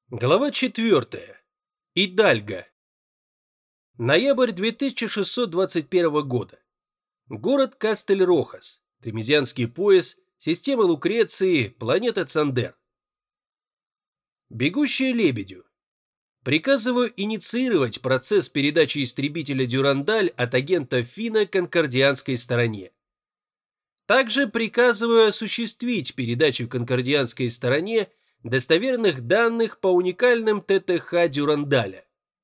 Глава 4. Идальго. Ноябрь 2621 года. Город Кастель-Рохас. Тремезианский пояс. Система Лукреции. Планета Цандер. Бегущая лебедю. Приказываю инициировать процесс передачи истребителя Дюрандаль от агента Фина конкордианской стороне. Также приказываю осуществить передачу конкордианской стороне достоверных данных по уникальным ТТХ Дюрандаля.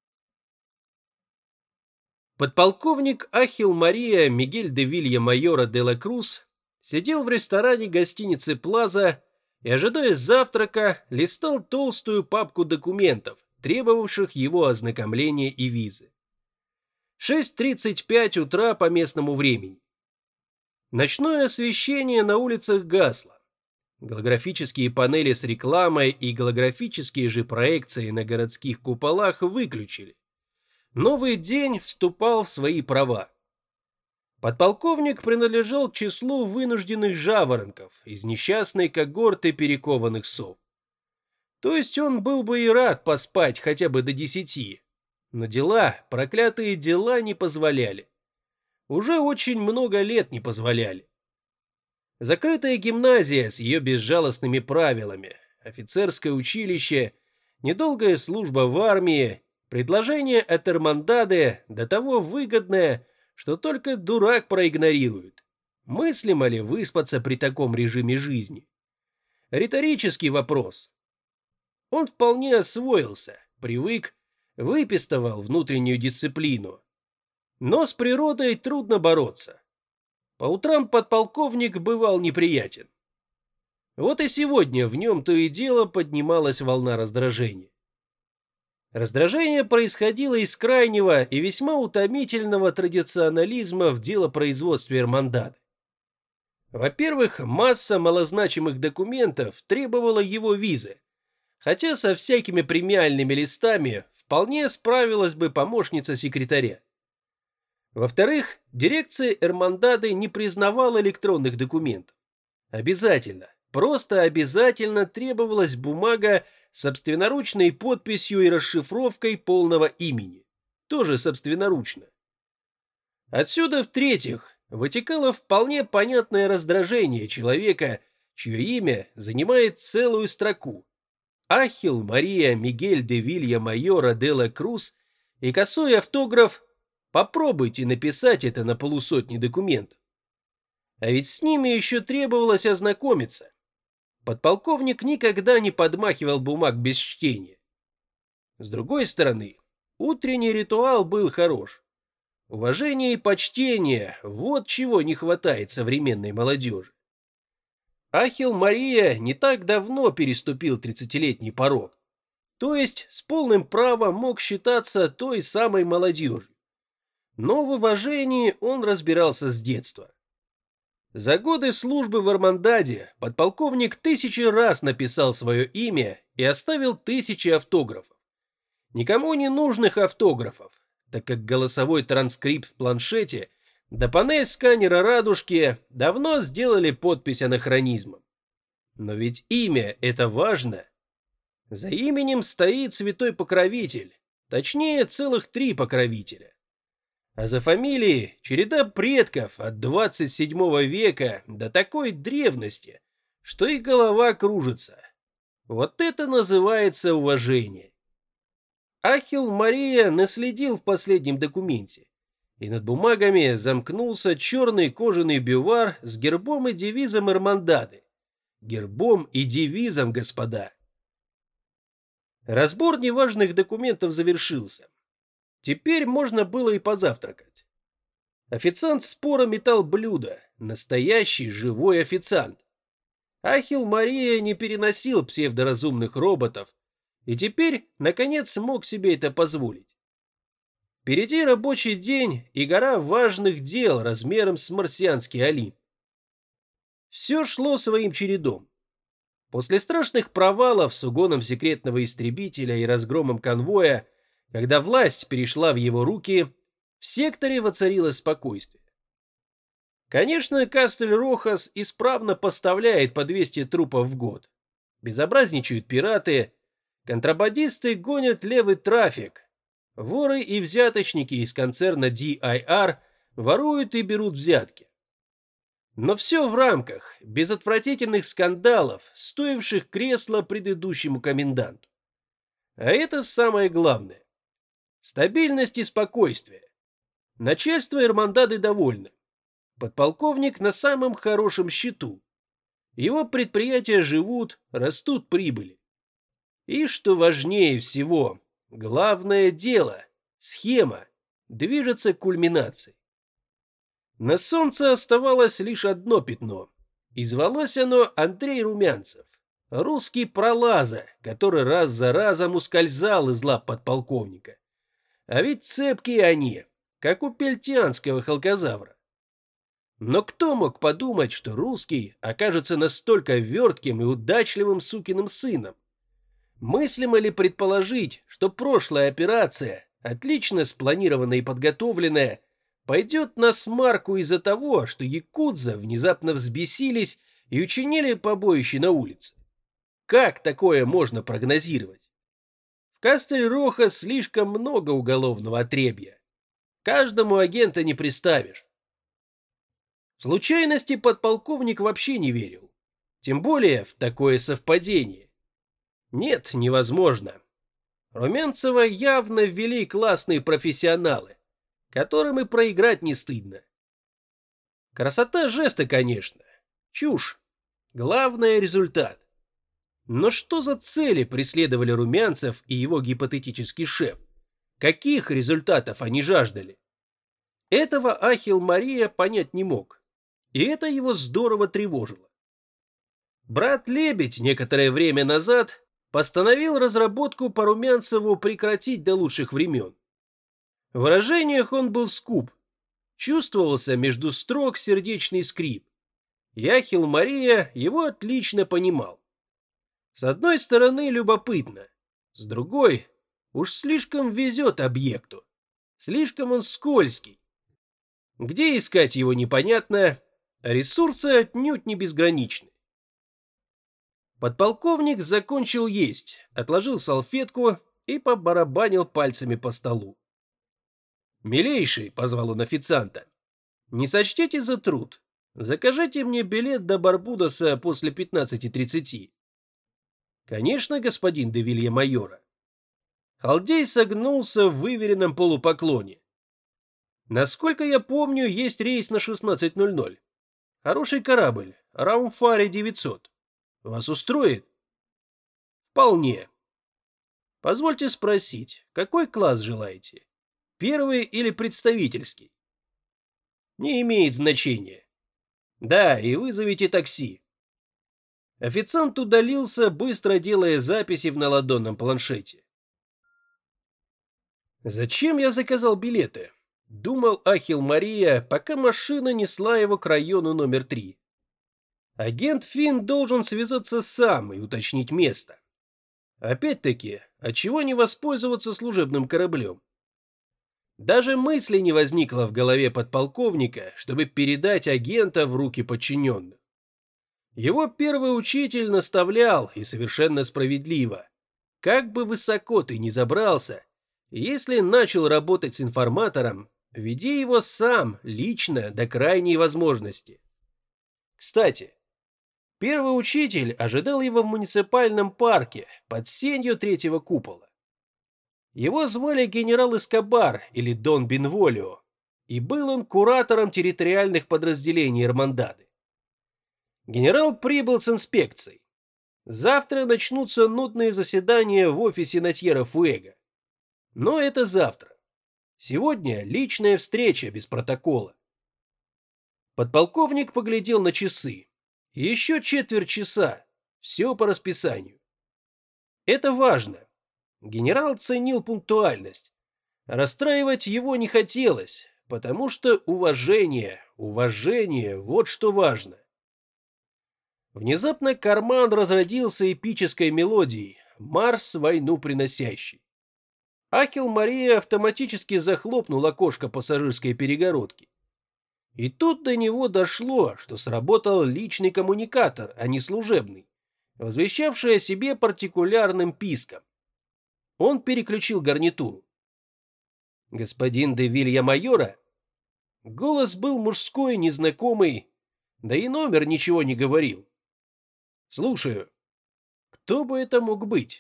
Подполковник Ахилл Мария Мигель де Вилья Майора де ла Круз сидел в ресторане гостиницы Плаза и, ожидая завтрака, листал толстую папку документов, требовавших его ознакомления и визы. 6:35 утра по местному времени. Ночное освещение на улицах гасло. Голографические панели с рекламой и голографические же проекции на городских куполах выключили. Новый день вступал в свои права. Подполковник принадлежал к числу вынужденных жаворонков из несчастной когорты перекованных сов. То есть он был бы и рад поспать хотя бы до 10, но дела, проклятые дела, не позволяли. Уже очень много лет не позволяли. Закрытая гимназия с ее безжалостными правилами, офицерское училище, недолгая служба в армии, предложение от Эрмандады до того выгодное, что только дурак проигнорирует. Мыслимо ли выспаться при таком режиме жизни? Риторический вопрос. Он вполне освоился, привык, выпистывал внутреннюю дисциплину. Но с природой трудно бороться. По утрам подполковник бывал неприятен. Вот и сегодня в нем то и дело поднималась волна раздражения. Раздражение происходило из крайнего и весьма утомительного традиционализма в делопроизводстве Эрмандады. Во-первых, масса малозначимых документов требовала его визы, хотя со всякими премиальными листами вполне справилась бы помощница секретаря. Во-вторых, дирекция Эрмандады не признавала электронных документов. Обязательно, просто обязательно требовалась бумага с собственноручной подписью и расшифровкой полного имени. Тоже собственноручно. Отсюда, в-третьих, вытекало вполне понятное раздражение человека, чье имя занимает целую строку. Ахилл Мария Мигель де Вилья Майора де ла Круз и косой автограф. Попробуйте написать это на полусотни документов. А ведь с ними еще требовалось ознакомиться. Подполковник никогда не подмахивал бумаг без чтения. С другой стороны, утренний ритуал был хорош. Уважение и почтение – вот чего не хватает современной молодежи. Ахилл Мария не так давно переступил 30-летний порог. То есть с полным правом мог считаться той самой молодежью. Но в уважении он разбирался с детства. За годы службы в Эрмандаде подполковник 1000 раз написал свое имя и оставил 1000 автографов. Никому не нужных автографов, так как голосовой транскрипт в планшете да панель сканера радужки давно сделали подпись анахронизмом. Но ведь имя – это важно. За именем стоит святой покровитель, точнее целых 3 покровителя. А за фамилией череда предков от 27 века до такой древности, что и голова кружится. Вот это называется уважение. Ахилл Мария наследил в последнем документе, и над бумагами замкнулся черный кожаный бювар с гербом и девизом Эрмандады. Гербом и девизом, господа. Разбор неважных документов завершился. Теперь можно было и позавтракать. Официант споро метал блюда, настоящий живой официант. Ахилл Мария не переносил псевдоразумных роботов и теперь, наконец, мог себе это позволить. Впереди рабочий день и гора важных дел размером с марсианский Олимп. Все шло своим чередом. После страшных провалов с угоном секретного истребителя и разгромом конвоя, когда власть перешла в его руки, в секторе воцарилось спокойствие. Конечно, Кастель-Рохас исправно поставляет по 200 трупов в год. Безобразничают пираты, Контрабандисты гонят левый трафик. Воры и взяточники из концерна DIR воруют и берут взятки. Но все в рамках, без отвратительных скандалов, стоивших кресла предыдущему коменданту. А это самое главное. Стабильность и спокойствие. Начальство Эрмандады довольны. Подполковник на самом хорошем счету. Его предприятия живут, растут прибыли. И, что важнее всего, главное дело, схема, движется к кульминации. На солнце оставалось лишь одно пятно, и звалось оно Андрей Румянцев, русский пролаза, который раз за разом ускользал из лап подполковника. А ведь цепкие они, как у пельтианского халкозавра. Но кто мог подумать, что русский окажется настолько вертким и удачливым сукиным сыном? Мыслимо ли предположить, что прошлая операция, отлично спланированная и подготовленная, пойдет на смарку из-за того, что якудза внезапно взбесились и учинили побоище на улице? Как такое можно прогнозировать? В Кастель-Рохо слишком много уголовного отребья. Каждому агента не приставишь. В случайности подполковник вообще не верил. Тем более в такое совпадение. Нет, невозможно. Румянцева явно ввели классные профессионалы, которым и проиграть не стыдно. Красота жеста, конечно. Чушь. Главное — результат. Но что за цели преследовали Румянцев и его гипотетический шеф? Каких результатов они жаждали? Этого Ахилл Мария понять не мог. И это его здорово тревожило. Брат Лебедь некоторое время назад постановил разработку по Румянцеву прекратить до лучших времен. В выражениях он был скуп. Чувствовался между строк сердечный скрип. И Ахилл Мария его отлично понимал. С одной стороны, любопытно. С другой, уж слишком везет объекту. Слишком он скользкий. Где искать его непонятно, а ресурсы отнюдь не безграничны. Подполковник закончил есть, отложил салфетку и побарабанил пальцами по столу. «Милейший», — позвал он официанта, — «не сочтите за труд. Закажите мне билет до Барбудоса после 15:30. «Конечно, господин де Вилья-майора». Халдей согнулся в выверенном полупоклоне. «Насколько я помню, есть рейс на 16:00. Хороший корабль, Раумфаре 900. Вас устроит?» «Вполне. Позвольте спросить, какой класс желаете? Первый или представительский?» «Не имеет значения. Да, и вызовите такси». Официант удалился, быстро делая записи в наладонном планшете. «Зачем я заказал билеты?» — думал Ахилл Мария, пока машина несла его к району номер 3. Агент Финн должен связаться сам и уточнить место. Опять-таки, отчего не воспользоваться служебным кораблем? Даже мысли не возникло в голове подполковника, чтобы передать агента в руки подчиненных. Его первый учитель наставлял, и совершенно справедливо: как бы высоко ты ни забрался, если начал работать с информатором, веди его сам, лично, до крайней возможности. Кстати, первый учитель ожидал его в муниципальном парке под сенью третьего купола. Его звали генерал Эскобар или Дон Бенволио, и был он куратором территориальных подразделений Эрмандады. Генерал прибыл с инспекцией. Завтра начнутся нудные заседания в офисе Натьера Фуэго. Но это завтра. Сегодня личная встреча без протокола. Подполковник поглядел на часы. Еще четверть часа. Все по расписанию. Это важно. Генерал ценил пунктуальность. Расстраивать его не хотелось, потому что уважение, вот что важно. Внезапно карман разродился эпической мелодией, марш войну приносящий. Ахилл Мария автоматически захлопнул окошко пассажирской перегородки. И тут до него дошло, что сработал личный коммуникатор, а не служебный, возвещавший о себе партикулярным писком. Он переключил гарнитуру. «Господин де Вилья-майора?» Голос был мужской, незнакомый, да и номер ничего не говорил. «Слушаю. Кто бы это мог быть?»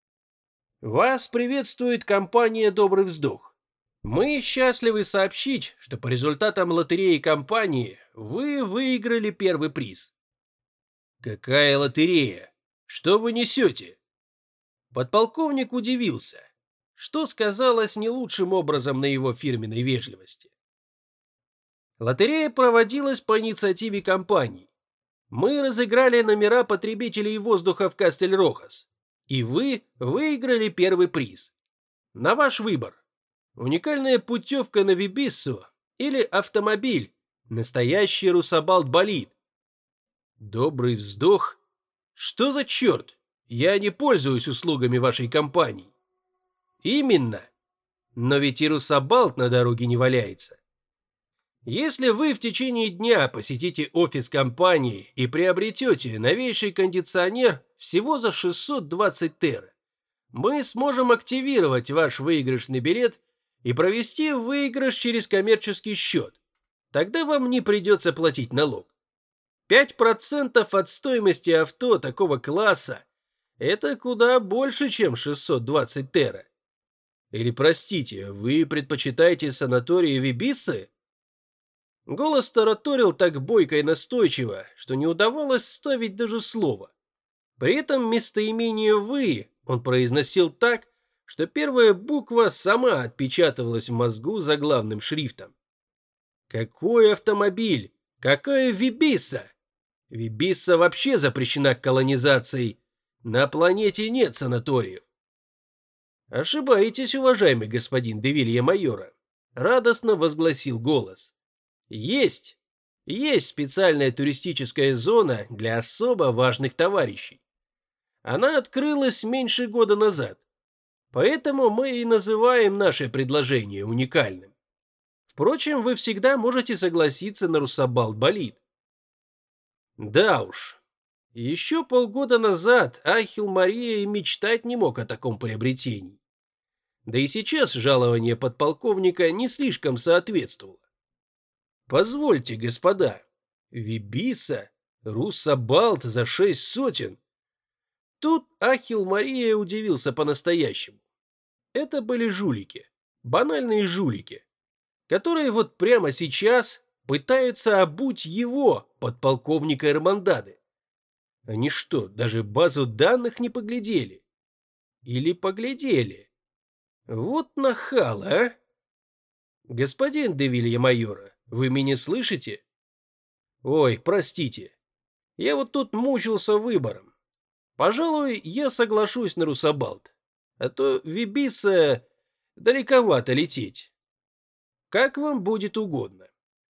«Вас приветствует компания «Добрый вздох». Мы счастливы сообщить, что по результатам лотереи компании вы выиграли первый приз». «Какая лотерея? Что вы несете?» Подполковник удивился, что сказалось не лучшим образом на его фирменной вежливости. Лотерея проводилась по инициативе компании. Мы разыграли номера потребителей воздуха в Кастель-Рохас, и вы выиграли первый приз. На ваш выбор. Уникальная путевка на Вибиссу или автомобиль, настоящий Русабалт-болид. Добрый вздох. Что за черт? Я не пользуюсь услугами вашей компании. Именно. Но ведь и Русабалт на дороге не валяется. Если вы в течение дня посетите офис компании и приобретете новейший кондиционер всего за 620 терра, мы сможем активировать ваш выигрышный билет и провести выигрыш через коммерческий счет. Тогда вам не придется платить налог. 5% от стоимости авто такого класса – это куда больше, чем 620 терра. Или, простите, вы предпочитаете санатории Вибиссы? Голос тараторил так бойко и настойчиво, что не удавалось ставить даже слово. При этом местоимение «вы» он произносил так, что первая буква сама отпечатывалась в мозгу заглавным шрифтом. Какой автомобиль? Какая Вибисса? Вибисса вообще запрещена к колонизации. На планете нет санаториев. Ошибаетесь, уважаемый господин де Вилья-майора, радостно возгласил голос. Есть специальная туристическая зона для особо важных товарищей. Она открылась меньше года назад, поэтому мы и называем наше предложение уникальным. Впрочем, вы всегда можете согласиться на Русабалт-болид. Да уж, еще полгода назад Ахилл Мария и мечтать не мог о таком приобретении. Да и сейчас жалование подполковника не слишком соответствовало. Позвольте, господа, Вибисса, Русабалт за 6 сотен. Тут Ахилл Мария удивился по-настоящему. Это были жулики, банальные жулики, которые вот прямо сейчас пытаются обуть его, подполковника Эрмандады. Они что, даже базу данных не поглядели? Или поглядели? Вот нахал, а? Господин де Вилья-майора, вы меня слышите? Ой, простите. Я вот тут мучился выбором. Пожалуй, я соглашусь на Русабалт. А то Вибисса далековато лететь. Как вам будет угодно.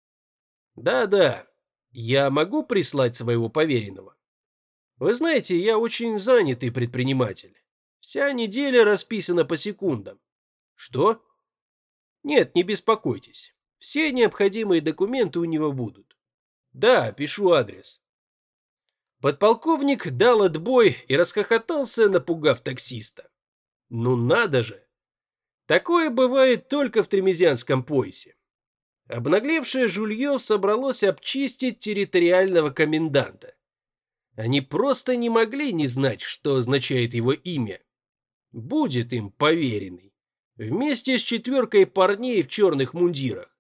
Да-да, я могу прислать своего поверенного. Вы знаете, я очень занятый предприниматель. Вся неделя расписана по секундам. Что? Нет, не беспокойтесь. Все необходимые документы у него будут. Да, пишу адрес. Подполковник дал отбой и расхохотался, напугав таксиста. Ну надо же! Такое бывает только в Тремезианском поясе. Обнаглевшее жулье собралось обчистить территориального коменданта. Они просто не могли не знать, что означает его имя. Будет им поверенный. Вместе с 4 парней в черных мундирах.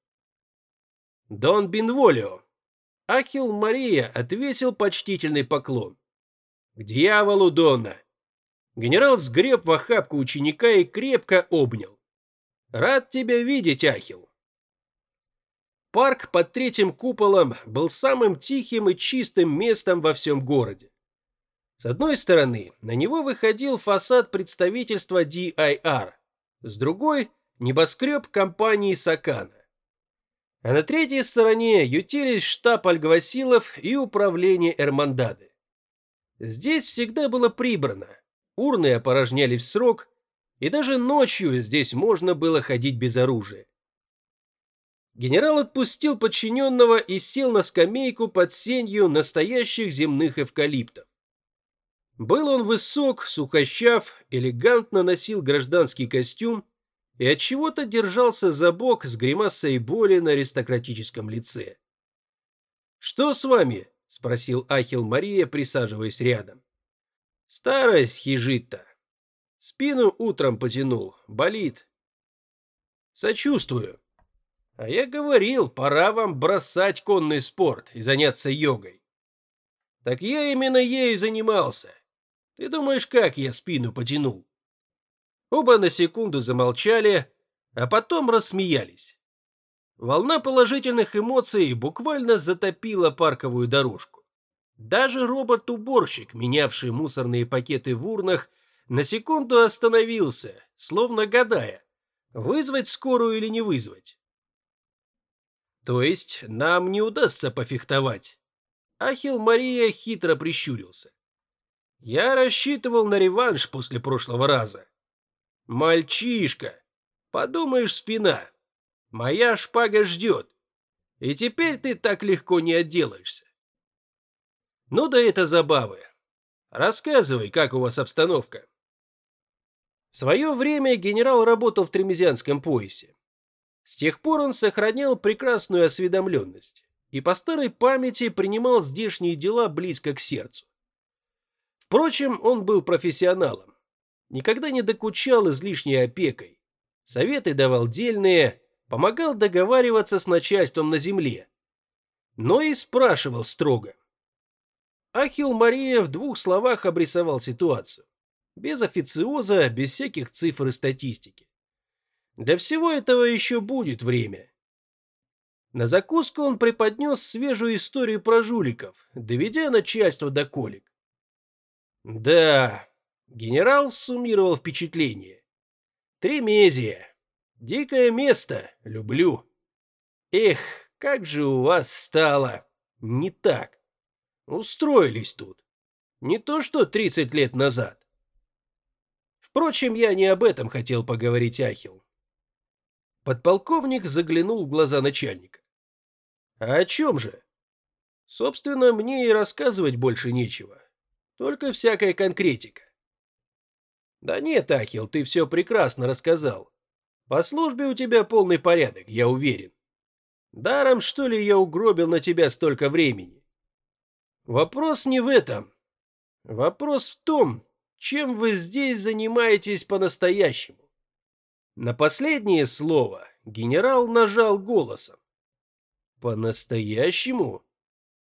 Дон Бенволио. Ахилл Мария отвесил почтительный поклон. К дьяволу, Донна. Генерал сгреб в охапку ученика и крепко обнял. Рад тебя видеть, Ахилл. Парк под 3-м куполом был самым тихим и чистым местом во всем городе. С одной стороны, на него выходил фасад представительства DIR, с другой – небоскреб компании Сакана. А на третьей стороне ютились штаб Альгвасилов и управление Эрмандады. Здесь всегда было прибрано, урны опорожнялись в срок, и даже ночью здесь можно было ходить без оружия. Генерал отпустил подчиненного и сел на скамейку под сенью настоящих земных эвкалиптов. Был он высок, сухощав, элегантно носил гражданский костюм и отчего-то держался за бок с гримасой боли на аристократическом лице. «Что с вами?» – спросил Ахилл Мария, присаживаясь рядом. «Старость хижит-то. Спину утром потянул, болит». «Сочувствую. А я говорил, пора вам бросать конный спорт и заняться йогой». «Так я именно ею занимался. Ты думаешь, как я спину потянул?» Оба на секунду замолчали, а потом рассмеялись. Волна положительных эмоций буквально затопила парковую дорожку. Даже робот-уборщик, менявший мусорные пакеты в урнах, на секунду остановился, словно гадая, вызвать скорую или не вызвать. То есть нам не удастся пофехтовать. Ахилл Мария хитро прищурился. Я рассчитывал на реванш после прошлого раза. Мальчишка, подумаешь, спина. Моя шпага ждет. И теперь ты так легко не отделаешься. Ну да это забавы. Рассказывай, как у вас обстановка. В свое время генерал работал в Тремезианском поясе. С тех пор он сохранял прекрасную осведомленность и по старой памяти принимал здешние дела близко к сердцу. Впрочем, он был профессионалом. Никогда не докучал излишней опекой. Советы давал дельные, помогал договариваться с начальством на земле. Но и спрашивал строго. Ахилл Мария в двух словах обрисовал ситуацию. Без официоза, без всяких цифр и статистики. Для всего этого еще будет время. На закуску он преподнес свежую историю про жуликов, доведя начальство до колик. Да, генерал суммировал впечатление. Тремезия. Дикое место, люблю. Эх, как же у вас стало не так. Устроились тут. Не то что 30 лет назад. Впрочем, я не об этом хотел поговорить, Ахилл. Подполковник заглянул в глаза начальника. А о чем же? Собственно, мне и рассказывать больше нечего. Только всякая конкретика. Да нет, Ахилл, ты все прекрасно рассказал. По службе у тебя полный порядок, я уверен. Даром, что ли, я угробил на тебя столько времени? Вопрос не в этом. Вопрос в том, чем вы здесь занимаетесь по-настоящему. На последнее слово генерал нажал голосом. По-настоящему?